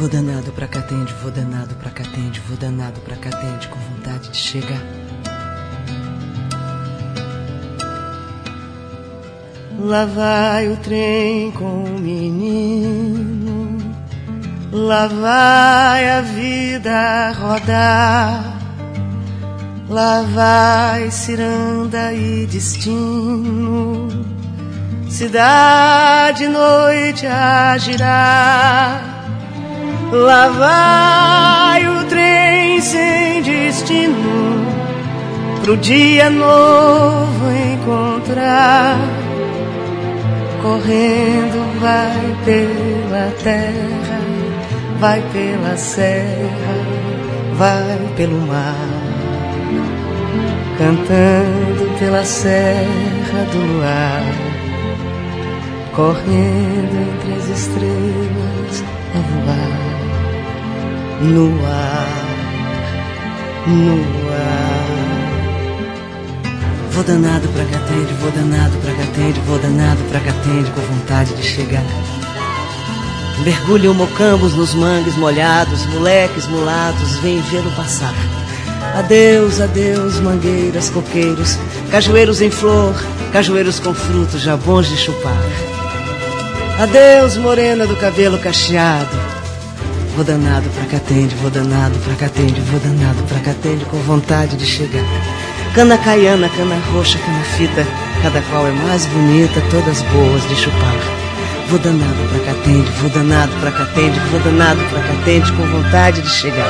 Vou danado pra Catende, vou danado pra Catende, vou danado pra Catende, com vontade de chegar. Lá vai o trem com o menino, lá vai a vida rodar, lá vai ciranda e destino, cidade e noite a girar. Lá vai o trem sem destino, pro dia novo encontrar. Correndo vai pela terra, vai pela serra, vai pelo mar, cantando pela serra do luar, correndo entre as estrelas a voar, no ar, no ar. Vou danado pra Catende, vou danado pra Catende, vou danado pra Catende, com vontade de chegar. Mergulham mocambos nos mangues molhados, moleques mulatos, vêm vê-lo passar. Adeus, adeus, mangueiras, coqueiros, cajueiros em flor, cajueiros com frutos, já bons de chupar. Adeus, morena do cabelo cacheado. Vou danado pra Catende, vou danado pra Catende, vou danado pra Catende, com vontade de chegar. Cana caiana, cana roxa, cana fita, cada qual é mais bonita, todas boas de chupar. Vou danado pra Catende, vou danado pra Catende, vou danado pra Catende, com vontade de chegar.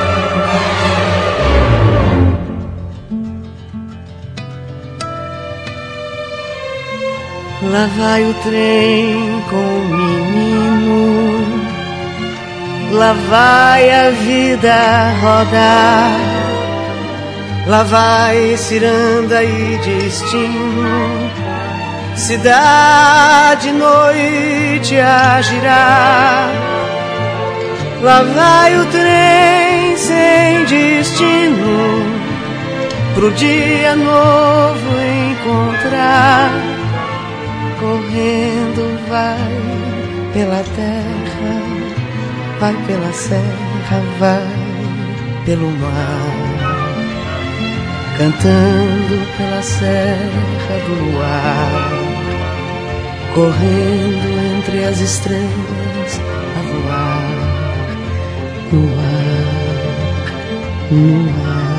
Lá vai o trem com o menino, lá vai a vida rodar, lá vai ciranda e destino, cidade e noite a girar. Lá vai o trem sem destino, pro dia novo encontrar. Correndo vai pela terra, vai pela serra, vai pelo mar, cantando pela serra do luar, correndo entre as estrelas a voar, no ar, no ar.